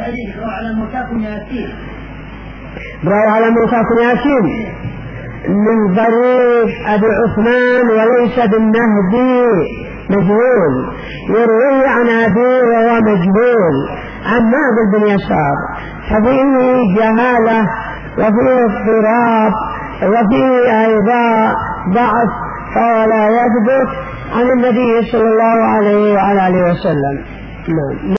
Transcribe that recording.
روى على مصاف ياسين من طريق أبي عثمان وليس بالنهدي مجهول، يروي عن أبيه وهو مجهول عن معبد بن يسار، ففيه جهالة وفيه اضطراب وفيه أيضا ضعف، فلا يثبت عن النبي صلى الله عليه وعلى آله وسلم.